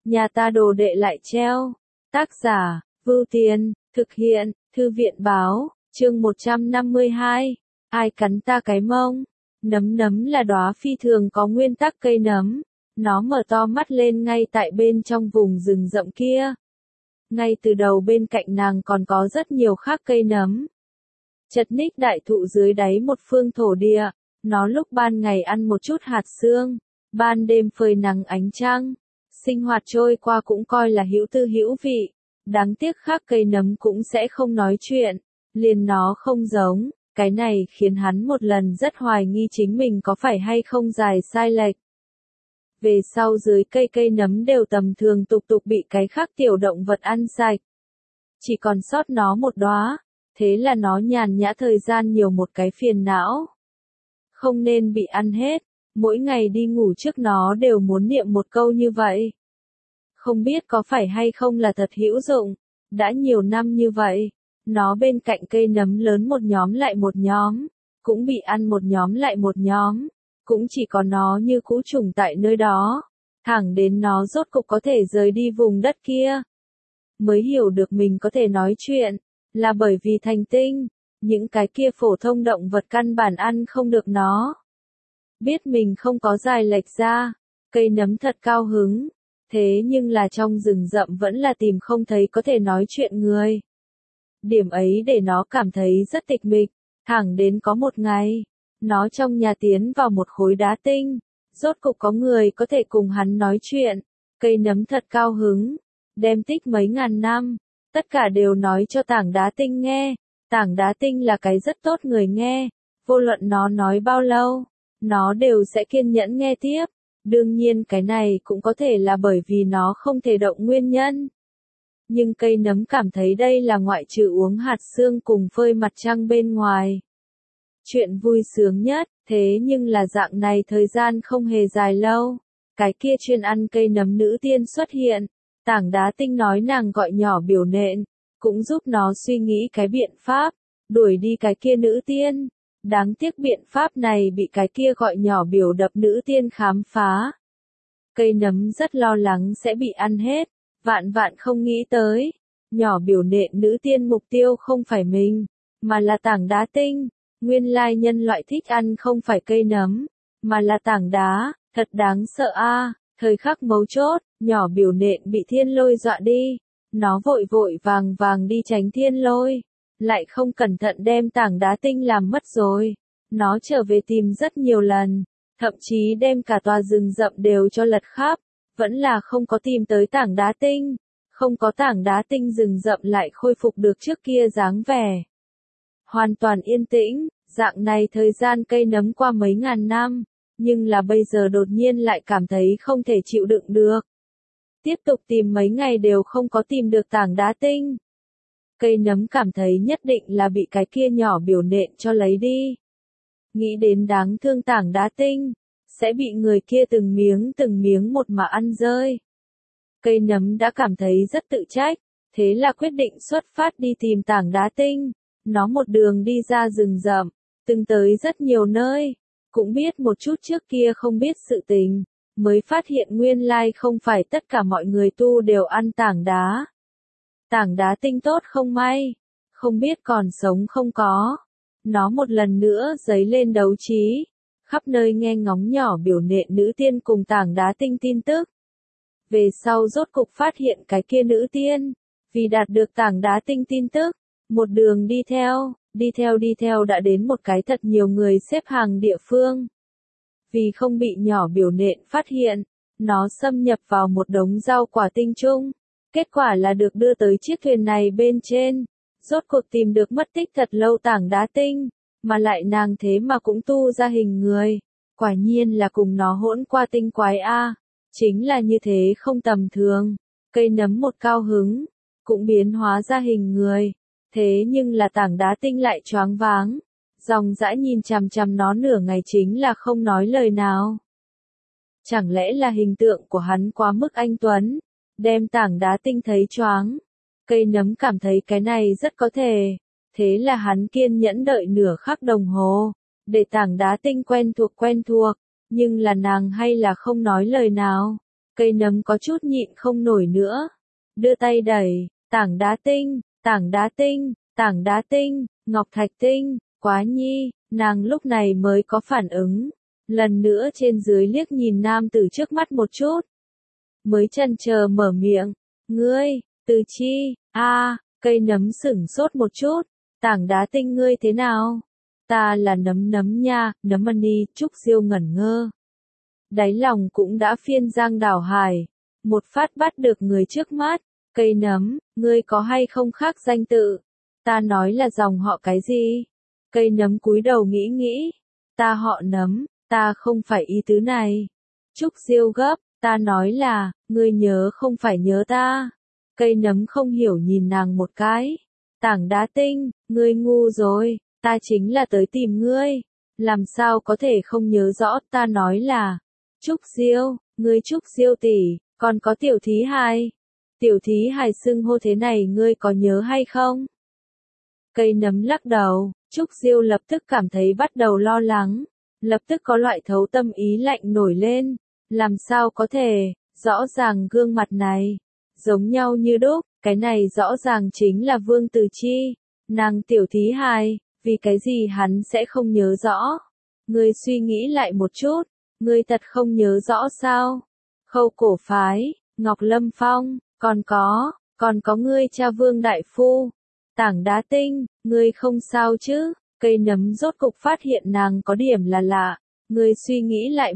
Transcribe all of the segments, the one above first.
nhà ta đồ đệ lại treo. Tác giả, Vưu Tiền, thực hiện, Thư viện báo, chương 152. Ai cắn ta cái mông? Nấm là đóa phi thường có nguyên tắc cây nấm. Nó mở to mắt lên ngay tại bên trong vùng rừng rậm kia. Ngay từ đầu bên cạnh nàng còn có rất nhiều khác cây nấm. Chật ních đại thụ dưới đáy một phương thổ địa, nó lúc ban ngày ăn một chút hạt xương, ban đêm phơi nắng ánh trăng, sinh hoạt trôi qua cũng coi là hữu tư hữu vị. Đáng tiếc khác cây nấm cũng sẽ không nói chuyện, liền nó không giống, cái này khiến hắn một lần rất hoài nghi chính mình có phải hay không dài sai lệch. Về sau dưới cây nấm đều tầm thường tục bị cái khác tiểu động vật ăn sạch. Chỉ còn sót nó một đóa, thế là nó nhàn nhã thời gian nhiều một cái phiền não. Không nên bị ăn hết, mỗi ngày đi ngủ trước nó đều muốn niệm một câu như vậy. Không biết có phải hay không là thật hữu dụng, đã nhiều năm như vậy, nó bên cạnh cây nấm lớn một nhóm lại một nhóm, cũng bị ăn một nhóm lại một nhóm, cũng chỉ có nó như cũ trùng tại nơi đó, thẳng đến nó rốt cục có thể rời đi vùng đất kia. Mới hiểu được mình có thể nói chuyện, là bởi vì thành tinh, những cái kia phổ thông động vật căn bản ăn không được nó. Biết mình không có dài lệch ra, cây nấm thật cao hứng, thế nhưng là trong rừng rậm vẫn là tìm không thấy có thể nói chuyện người. Điểm ấy để nó cảm thấy rất tịch mịch, thẳng đến có một ngày, nó trong nhà tiến vào một khối đá tinh, rốt cục có người có thể cùng hắn nói chuyện, cây nấm thật cao hứng, đem tích mấy ngàn năm, tất cả đều nói cho tảng đá tinh nghe, tảng đá tinh là cái rất tốt người nghe, vô luận nó nói bao lâu, nó đều sẽ kiên nhẫn nghe tiếp. Đương nhiên cái này cũng có thể là bởi vì nó không thể động nguyên nhân. Nhưng cây nấm cảm thấy đây là ngoại trừ uống hạt xương cùng phơi mặt trăng bên ngoài. Chuyện vui sướng nhất, thế nhưng là dạng này thời gian không hề dài lâu. Cái kia chuyên ăn cây nấm nữ tiên xuất hiện. Tảng đá tinh nói nàng gọi nhỏ biểu nện, cũng giúp nó suy nghĩ cái biện pháp, đuổi đi cái kia nữ tiên. Đáng tiếc biện pháp này bị cái kia gọi nhỏ biểu đập nữ tiên khám phá. Cây nấm rất lo lắng sẽ bị ăn hết, vạn không nghĩ tới. Nhỏ biểu nện nữ tiên mục tiêu không phải mình, mà là tảng đá tinh. Nguyên lai nhân loại thích ăn không phải cây nấm, mà là tảng đá, thật đáng sợ a. Thời khắc mấu chốt, nhỏ biểu nện bị thiên lôi dọa đi. Nó vội vàng đi tránh thiên lôi. Lại không cẩn thận đem tảng đá tinh làm mất rồi. Nó trở về tìm rất nhiều lần, thậm chí đem cả tòa rừng rậm đều cho lật khắp, vẫn là không có tìm tới tảng đá tinh. Không có tảng đá tinh rừng rậm lại khôi phục được trước kia dáng vẻ. Hoàn toàn yên tĩnh, dạng này thời gian cây nấm qua mấy ngàn năm, nhưng là bây giờ đột nhiên lại cảm thấy không thể chịu đựng được. Tiếp tục tìm mấy ngày đều không có tìm được tảng đá tinh. Cây nấm cảm thấy nhất định là bị cái kia nhỏ biểu nện cho lấy đi. Nghĩ đến đáng thương tảng đá tinh, sẽ bị người kia từng miếng một mà ăn rơi. Cây nấm đã cảm thấy rất tự trách, thế là quyết định xuất phát đi tìm tảng đá tinh. Nó một đường đi ra rừng rậm, từng tới rất nhiều nơi, cũng biết một chút trước kia không biết sự tình, mới phát hiện nguyên lai không phải tất cả mọi người tu đều ăn tảng đá. Tảng đá tinh tốt không may, không biết còn sống không có. Nó một lần nữa dấy lên đấu trí, khắp nơi nghe ngóng nhỏ biểu nện nữ tiên cùng tảng đá tinh tin tức. Về sau rốt cục phát hiện cái kia nữ tiên, vì đạt được tảng đá tinh tin tức, một đường đi theo đã đến một cái thật nhiều người xếp hàng địa phương. Vì không bị nhỏ biểu nện phát hiện, nó xâm nhập vào một đống rau quả tinh trung. Kết quả là được đưa tới chiếc thuyền này bên trên, rốt cuộc tìm được mất tích thật lâu tảng đá tinh, mà lại nàng thế mà cũng tu ra hình người, quả nhiên là cùng nó hỗn qua tinh quái a, chính là như thế không tầm thường. Cây nấm một cao hứng, cũng biến hóa ra hình người, thế nhưng là tảng đá tinh lại choáng váng, dòng dã nhìn chằm nó nửa ngày chính là không nói lời nào. Chẳng lẽ là hình tượng của hắn quá mức anh tuấn, đem tảng đá tinh thấy choáng. Cây nấm cảm thấy cái này rất có thể, thế là hắn kiên nhẫn đợi nửa khắc đồng hồ, để tảng đá tinh quen thuộc, nhưng là nàng hay là không nói lời nào. Cây nấm có chút nhịn không nổi nữa. Đưa tay đẩy, tảng đá tinh, tảng đá tinh, tảng đá tinh, ngọc thạch tinh, Quá Nhi, nàng lúc này mới có phản ứng. Lần nữa trên dưới liếc nhìn nam tử trước mắt một chút. Mới chần chờ mở miệng, ngươi, Từ Chi, cây nấm sửng sốt một chút, tảng đá tinh ngươi thế nào? Ta là nấm nấm nha, nấm mani, Trúc Diêu ngẩn ngơ. Đáy lòng cũng đã phiên giang đảo hải, một phát bắt được người trước mắt, cây nấm, ngươi có hay không khác danh tự? Ta nói là dòng họ cái gì? Cây nấm cúi đầu nghĩ nghĩ, ta họ Nấm, ta không phải ý tứ này. Trúc Diêu gấp, ta nói là, ngươi nhớ không phải nhớ ta. Cây nấm không hiểu nhìn nàng một cái. Tảng đá tinh, ngươi ngu rồi, ta chính là tới tìm ngươi. Làm sao có thể không nhớ rõ, ta nói là, Trúc Diêu, ngươi Trúc Diêu tỷ, còn có tiểu thí hài. Tiểu thí hài xưng hô thế này ngươi có nhớ hay không? Cây nấm lắc đầu, Trúc Diêu lập tức cảm thấy bắt đầu lo lắng. Lập tức có loại thấu tâm ý lạnh nổi lên. Làm sao có thể, rõ ràng gương mặt này, giống nhau như đúc, cái này rõ ràng chính là Vương Từ Chi. Nàng tiểu thí hài, vì cái gì hắn sẽ không nhớ rõ? Ngươi suy nghĩ lại một chút, ngươi thật không nhớ rõ sao? Khâu Cổ Phái, Ngọc Lâm Phong, còn có ngươi cha Vương Đại Phu. Tảng đá tinh, ngươi không sao chứ? Cây nấm rốt cục phát hiện nàng có điểm là lạ. Ngươi suy nghĩ lại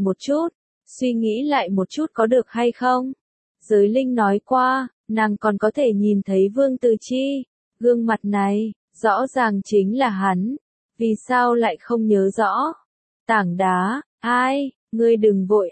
một chút có được hay không? Giới Linh nói qua, nàng còn có thể nhìn thấy Vương Từ Chi. Gương mặt này, rõ ràng chính là hắn. Vì sao lại không nhớ rõ? Tảng đá, ngươi đừng vội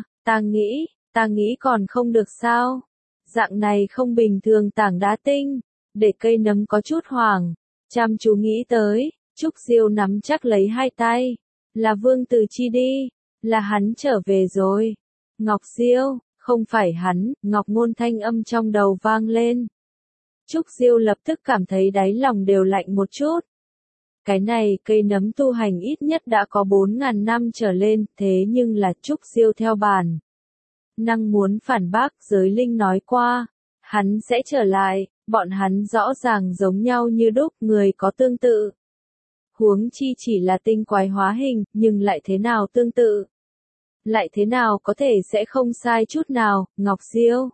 ta nghĩ còn không được sao? Dạng này không bình thường tảng đá tinh, để cây nấm có chút hoảng, chăm chú nghĩ tới, Trúc Diêu nắm chắc lấy hai tay, là Vương Từ Chi đi, là hắn trở về rồi. Ngọc Diêu, không phải hắn, Ngọc Ngôn thanh âm trong đầu vang lên. Trúc Diêu lập tức cảm thấy đáy lòng đều lạnh một chút. Cái này cây nấm tu hành ít nhất đã có 4.000 năm trở lên, thế nhưng là Trúc Diêu theo bản năng muốn phản bác. Giới Linh nói qua, hắn sẽ trở lại, bọn hắn rõ ràng giống nhau như đúc, người có tương tự. Huống chi chỉ là tinh quái hóa hình, nhưng lại thế nào tương tự? Lại thế nào có thể sẽ không sai chút nào, Ngọc Diêu?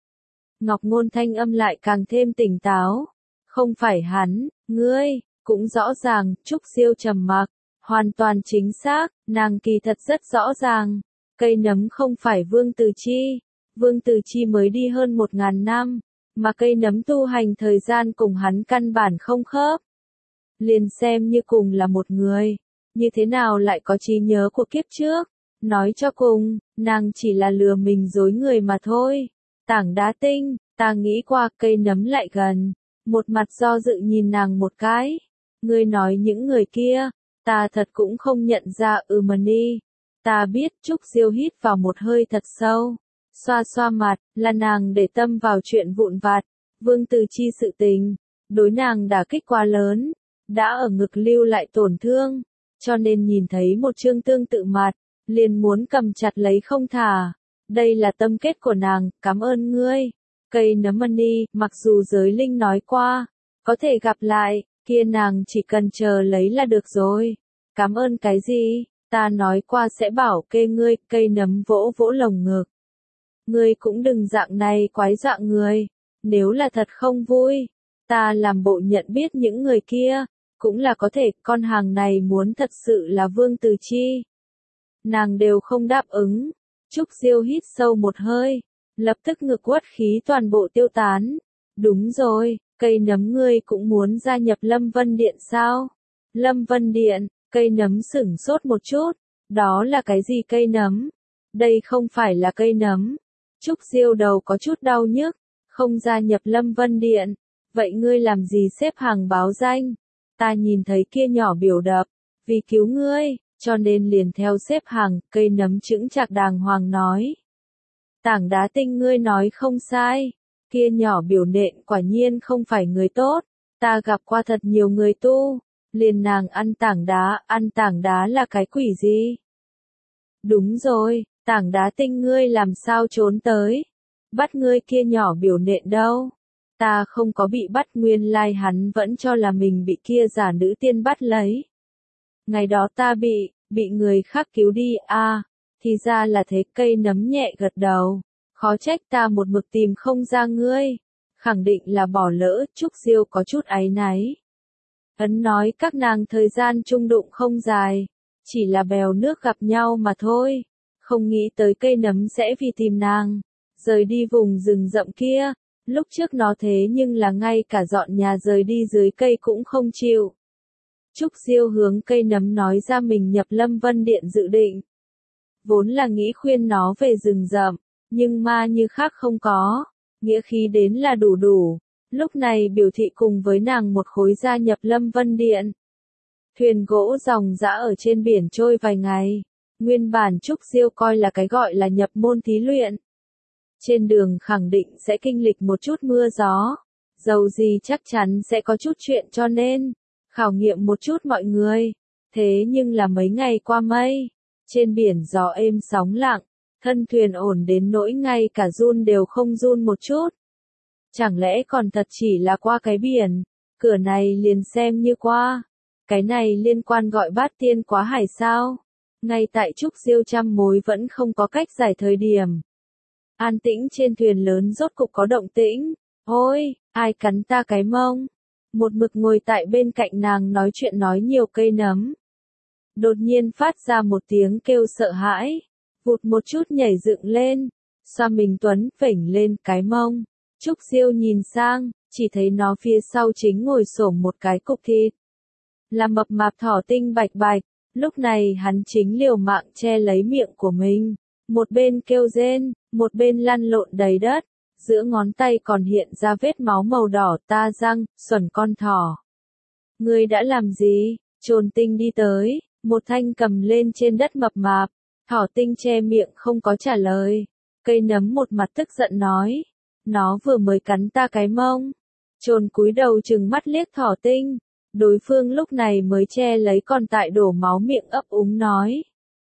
Ngọc Ngôn thanh âm lại càng thêm tỉnh táo. Không phải hắn, ngươi, cũng rõ ràng, Trúc Diêu trầm mặc, hoàn toàn chính xác, nàng kỳ thật rất rõ ràng. Cây nấm không phải Vương Từ Chi. Vương Từ Chi mới đi hơn 1.000 năm, mà cây nấm tu hành thời gian cùng hắn căn bản không khớp. Liền xem như cùng là một người, như thế nào lại có trí nhớ của kiếp trước? Nói cho cùng, nàng chỉ là lừa mình dối người mà thôi. Tảng đá tinh, ta nghĩ qua. Cây nấm lại gần, một mặt do dự nhìn nàng một cái. Ngươi nói những người kia, ta thật cũng không nhận ra. Mani, ta biết. Trúc Diêu hít vào một hơi thật sâu, xoa xoa mặt, là nàng để tâm vào chuyện vụn vặt. Vương Từ Chi sự tình, đối nàng đả kích quá lớn, đã ở ngực lưu lại tổn thương, cho nên nhìn thấy một chương tương tự mặt, liền muốn cầm chặt lấy không thả. Đây là tâm kết của nàng, cảm ơn ngươi. Cây nấm mani, mặc dù Giới Linh nói qua, có thể gặp lại, kia nàng chỉ cần chờ lấy là được rồi. Cảm ơn cái gì? Ta nói qua sẽ bảo kê ngươi. Cây nấm vỗ vỗ lồng ngực. Ngươi cũng đừng dạng này quái dạng người. Nếu là thật không vui, ta làm bộ nhận biết những người kia, cũng là có thể. Con hàng này muốn thật sự là Vương Từ Chi, nàng đều không đáp ứng. Trúc Diêu hít sâu một hơi, lập tức ngực uất khí toàn bộ tiêu tán. Đúng rồi, cây nấm ngươi cũng muốn gia nhập Lâm Vân Điện sao? Lâm Vân Điện, cây nấm sửng sốt một chút. Đó là cái gì cây nấm? Đây không phải là cây nấm. Trúc Diêu đầu có chút đau nhức. Không gia nhập Lâm Vân Điện. Vậy ngươi làm gì xếp hàng báo danh? Ta nhìn thấy kia nhỏ biểu đập, vì cứu ngươi, cho nên liền theo xếp hàng. Cây nấm chững chạc đàng hoàng nói. Tảng đá tinh, ngươi nói không sai. Kia nhỏ biểu nện quả nhiên không phải người tốt. Ta gặp qua thật nhiều người tu. Liền nàng ăn tảng đá là cái quỷ gì? Đúng rồi, Tảng đá tinh ngươi làm sao trốn tới? Bắt ngươi kia nhỏ biểu nện đâu? Ta không có bị bắt, nguyên lai hắn vẫn cho là mình bị kia giả nữ tiên bắt lấy. Ngày đó ta bị người khác cứu đi à, thì ra là thế. Cây nấm nhẹ gật đầu. Khó trách ta một mực tìm không ra ngươi. Khẳng định là bỏ lỡ. Trúc Diêu có chút áy náy. Ấn nói các nàng thời gian chung đụng không dài. Chỉ là bèo nước gặp nhau mà thôi. Không nghĩ tới cây nấm sẽ vì tìm nàng. Rời đi vùng rừng rậm kia. Lúc trước nó thế nhưng là ngay cả dọn nhà rời đi dưới cây cũng không chịu. Trúc Diêu hướng cây nấm nói ra mình nhập Lâm Vân Điện dự định. Vốn là nghĩ khuyên nó về rừng rậm, nhưng ma như khác không có, nghĩa khí đến là đủ. Lúc này biểu thị cùng với nàng một khối gia nhập Lâm Vân Điện. Thuyền gỗ ròng rã ở trên biển trôi vài ngày, nguyên bản Trúc Diêu coi là cái gọi là nhập môn thí luyện. Trên đường khẳng định sẽ kinh lịch một chút mưa gió, dầu gì chắc chắn sẽ có chút chuyện cho nên khảo nghiệm một chút mọi người. Thế nhưng là mấy ngày qua mây, trên biển gió êm sóng lặng, thân thuyền ổn đến nỗi ngay cả run đều không run một chút. Chẳng lẽ còn thật chỉ là qua cái biển, cửa này liền xem như qua. Cái này liên quan gọi bát tiên quá hải sao? Ngay tại Trúc Diêu trăm mối vẫn không có cách giải thời điểm. An tĩnh trên thuyền lớn rốt cục có động tĩnh. Ôi, ai cắn ta cái mông? Một mực ngồi tại bên cạnh nàng nói chuyện nói nhiều cây nấm. Đột nhiên phát ra một tiếng kêu sợ hãi. Vụt một chút nhảy dựng lên. Xoa mình tuấn phểnh lên cái mông. Trúc Diêu nhìn sang, chỉ thấy nó phía sau chính ngồi xổm một cái cục thịt. Là mập mạp thỏ tinh bạch bạch. Lúc này hắn chính liều mạng che lấy miệng của mình. Một bên kêu rên, một bên lăn lộn đầy đất. Giữa ngón tay còn hiện ra vết máu màu đỏ. Ta răng, xuẩn con thỏ. Ngươi đã làm gì? Trồn tinh đi tới, một thanh cầm lên trên đất mập mạp. Thỏ tinh che miệng không có trả lời. Cây nấm một mặt tức giận nói. Nó vừa mới cắn ta cái mông. Trồn cúi đầu trừng mắt liếc thỏ tinh. Đối phương lúc này mới che lấy còn tại đổ máu miệng ấp úng nói.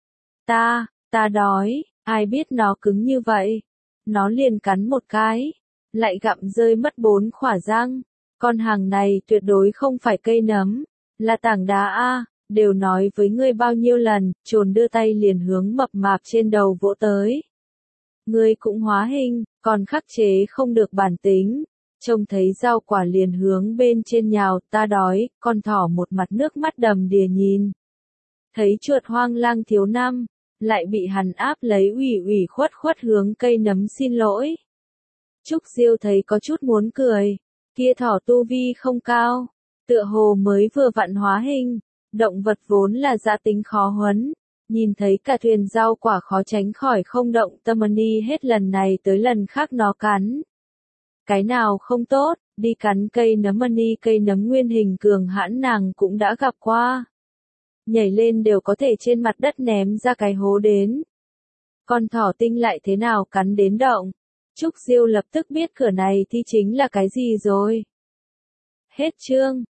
Ta đói, ai biết nó cứng như vậy. Nó liền cắn một cái, lại gặm rơi mất 4 khỏa răng. Con hàng này tuyệt đối không phải cây nấm, là tảng đá a. Đều nói với ngươi bao nhiêu lần. Trồn đưa tay liền hướng mập mạp trên đầu vỗ tới. Ngươi cũng hóa hình, còn khắc chế không được bản tính. Trông thấy rau quả liền hướng bên trên nhào. Ta đói. Con thỏ một mặt nước mắt đầm đìa nhìn. Thấy chuột hoang lang thiếu năm, lại bị hắn áp lấy ủy khuất hướng cây nấm xin lỗi. Trúc Diêu thấy có chút muốn cười. Kia thỏ tu vi không cao, tựa hồ mới vừa vặn hóa hình. Động vật vốn là dã tính khó huấn. Nhìn thấy cả thuyền rau quả khó tránh khỏi không động tâm ni hết lần này tới lần khác nó cắn. Cái nào không tốt, đi cắn cây nấm mani. Cây nấm nguyên hình cường hãn nàng cũng đã gặp qua. Nhảy lên đều có thể trên mặt đất ném ra cái hố đến. Con thỏ tinh lại thế nào cắn đến động. Trúc Diêu lập tức biết cửa này thì chính là cái gì rồi. Hết chương.